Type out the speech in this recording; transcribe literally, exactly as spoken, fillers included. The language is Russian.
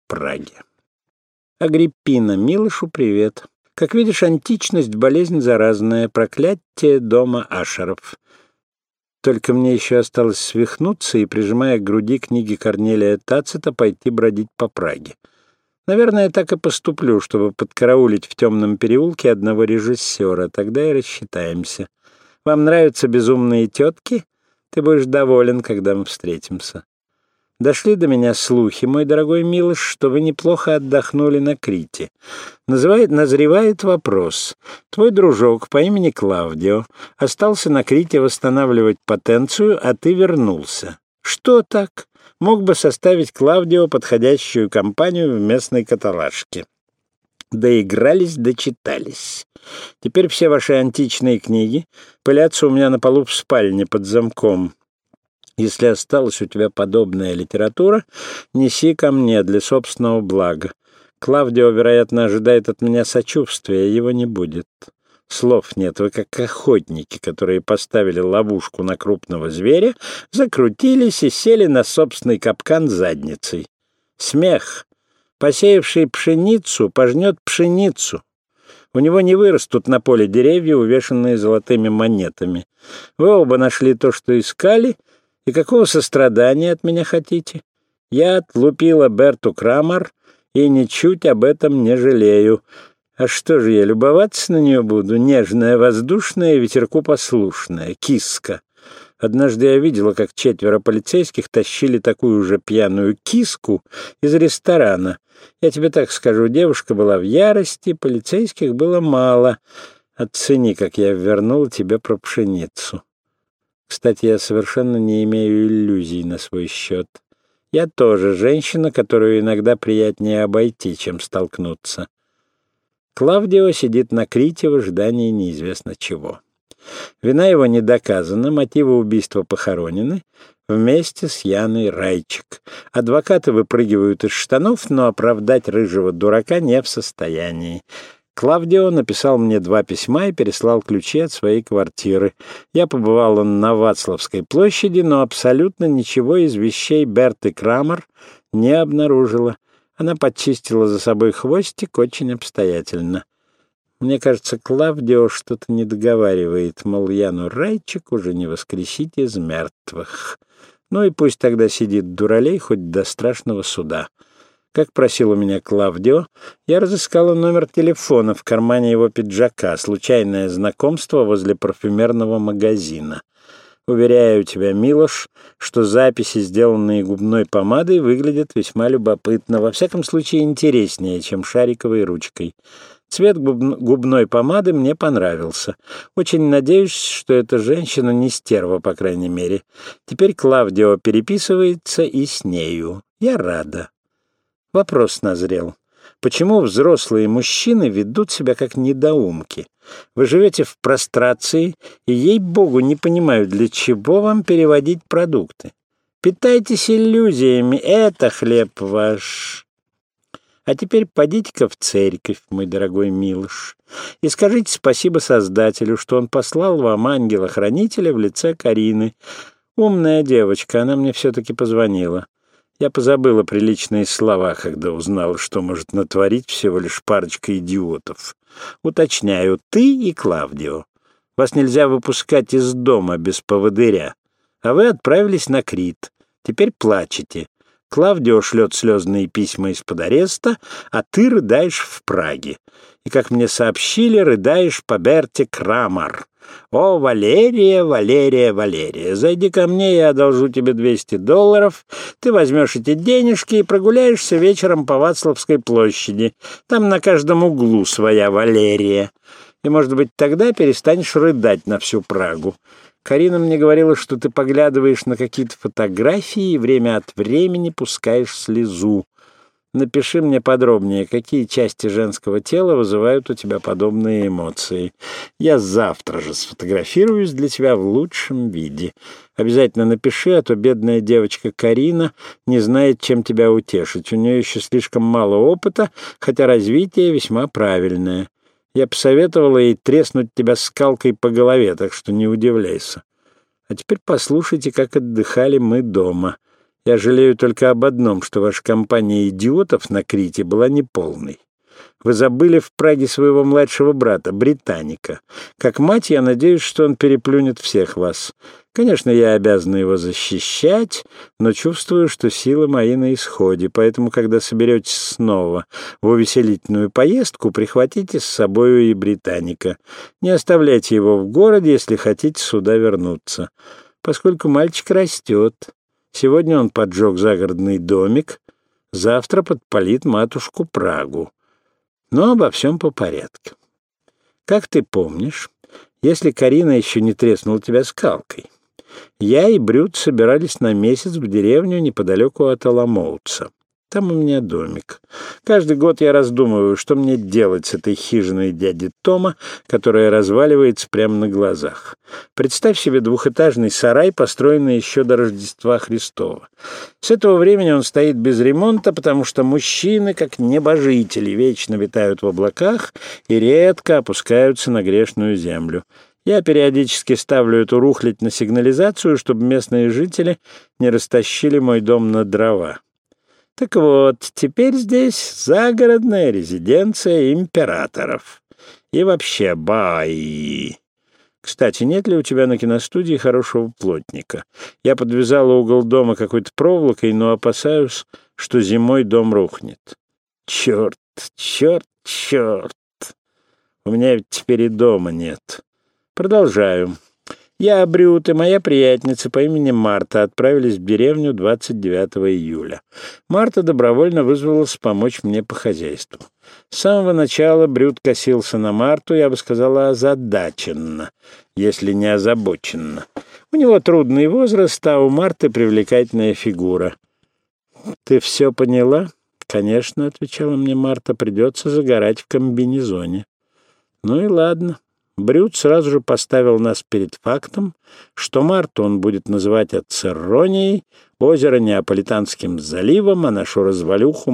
Праге. Агриппина, Милошу привет. Как видишь, античность — болезнь заразная, проклятие дома Ашеров. Только мне еще осталось свихнуться и, прижимая к груди книги Корнелия Тацита, пойти бродить по Праге. Наверное, так и поступлю, чтобы подкараулить в темном переулке одного режиссера. Тогда и рассчитаемся. Вам нравятся безумные тетки? Ты будешь доволен, когда мы встретимся. Дошли до меня слухи, мой дорогой Милош, что вы неплохо отдохнули на Крите. Называет, назревает вопрос. Твой дружок по имени Клавдио остался на Крите восстанавливать потенцию, а ты вернулся. Что так? Мог бы составить Клавдио подходящую компанию в местной каталажке. Доигрались, дочитались. Теперь все ваши античные книги пылятся у меня на полу в спальне под замком. Если осталась у тебя подобная литература, неси ко мне для собственного блага. Клавдио, вероятно, ожидает от меня сочувствия, его не будет. Слов нет, вы как охотники, которые поставили ловушку на крупного зверя, закрутились и сели на собственный капкан задницей. Смех. Посеявший пшеницу пожнет пшеницу. У него не вырастут на поле деревья, увешанные золотыми монетами. Вы оба нашли то, что искали, и какого сострадания от меня хотите? Я отлупила Берту Крамар и ничуть об этом не жалею. А что же я, любоваться на нее буду? Нежная, воздушная, ветерку послушная, киска. Однажды я видела, как четверо полицейских тащили такую же пьяную киску из ресторана. Я тебе так скажу, девушка была в ярости, полицейских было мало. Оцени, как я вернул тебе про пшеницу. Кстати, я совершенно не имею иллюзий на свой счет. Я тоже женщина, которую иногда приятнее обойти, чем столкнуться. Клавдио сидит на Крите в ожидании неизвестно чего. Вина его не доказана, мотивы убийства похоронены вместе с Яной Райчик. Адвокаты выпрыгивают из штанов, но оправдать рыжего дурака не в состоянии. Клавдио написал мне два письма и переслал ключи от своей квартиры. Я побывала на Вацлавской площади, но абсолютно ничего из вещей Берты Крамар не обнаружила. Она подчистила за собой хвостик очень обстоятельно. Мне кажется, Клавдио что-то не договаривает, мол, Яну Райчик уже не воскресить из мертвых. Ну и пусть тогда сидит дуралей хоть до страшного суда. Как просил у меня Клавдио, я разыскала номер телефона в кармане его пиджака, случайное знакомство возле парфюмерного магазина. Уверяю тебя, Милош, что записи, сделанные губной помадой, выглядят весьма любопытно, во всяком случае интереснее, чем шариковой ручкой. Цвет губ- губной помады мне понравился. Очень надеюсь, что эта женщина не стерва, по крайней мере. Теперь Клавдио переписывается и с нею. Я рада. Вопрос назрел. Почему взрослые мужчины ведут себя как недоумки? Вы живете в прострации, и, ей-богу, не понимаю, для чего вам переводить продукты. Питайтесь иллюзиями, это хлеб ваш. А теперь подите-ка в церковь, мой дорогой Милош, и скажите спасибо Создателю, что он послал вам ангела-хранителя в лице Карины. Умная девочка, она мне все-таки позвонила. Я позабыла приличные слова, когда узнала, что может натворить всего лишь парочка идиотов. Уточняю, ты и Клавдио. Вас нельзя выпускать из дома без поводыря. А вы отправились на Крит. Теперь плачете. Клавдио шлет слезные письма из-под ареста, а ты рыдаешь в Праге. И, как мне сообщили, рыдаешь по Берте Крамар. О, Валерия, Валерия, Валерия, зайди ко мне, я одолжу тебе двести долларов, ты возьмешь эти денежки и прогуляешься вечером по Вацлавской площади. Там на каждом углу своя Валерия. И, может быть, тогда перестанешь рыдать на всю Прагу. Карина мне говорила, что ты поглядываешь на какие-то фотографии и время от времени пускаешь слезу. Напиши мне подробнее, какие части женского тела вызывают у тебя подобные эмоции. Я завтра же сфотографируюсь для тебя в лучшем виде. Обязательно напиши, а то бедная девочка Карина не знает, чем тебя утешить. У нее еще слишком мало опыта, хотя развитие весьма правильное. Я посоветовала ей треснуть тебя скалкой по голове, так что не удивляйся. А теперь послушайте, как отдыхали мы дома. Я жалею только об одном, что ваша компания идиотов на Крите была неполной. Вы забыли в Праге своего младшего брата, британика. Как мать, я надеюсь, что он переплюнет всех вас. Конечно, я обязана его защищать, но чувствую, что силы мои на исходе, поэтому, когда соберетесь снова в увеселительную поездку, прихватите с собою и британика. Не оставляйте его в городе, если хотите сюда вернуться, поскольку мальчик растет. Сегодня он поджег загородный домик, завтра подпалит матушку Прагу. Но обо всем по порядку. Как ты помнишь, если Карина еще не треснула тебя скалкой, я и Брюд собирались на месяц в деревню неподалеку от Аламоутса. Там у меня домик. Каждый год я раздумываю, что мне делать с этой хижиной дяди Тома, которая разваливается прямо на глазах. Представь себе двухэтажный сарай, построенный еще до Рождества Христова. С этого времени он стоит без ремонта, потому что мужчины, как небожители, вечно витают в облаках и редко опускаются на грешную землю. Я периодически ставлю эту рухлядь на сигнализацию, чтобы местные жители не растащили мой дом на дрова. Так вот, теперь здесь загородная резиденция императоров. И вообще, бай. Кстати, нет ли у тебя на киностудии хорошего плотника? Я подвязала угол дома какой-то проволокой, но опасаюсь, что зимой дом рухнет. Черт, черт, черт. У меня ведь теперь и дома нет. Продолжаю. Я, Брюд и моя приятница по имени Марта отправились в деревню двадцать девятого июля. Марта добровольно вызвалась помочь мне по хозяйству. С самого начала Брюд косился на Марту, я бы сказала, озадаченно, если не озабоченно. У него трудный возраст, а у Марты привлекательная фигура. «Ты все поняла?» «Конечно», — отвечала мне Марта, — «придется загорать в комбинезоне». Ну и ладно. Брюд сразу же поставил нас перед фактом, что Марту он будет называть Ацерронией, озеро Неаполитанским заливом, а нашу развалюху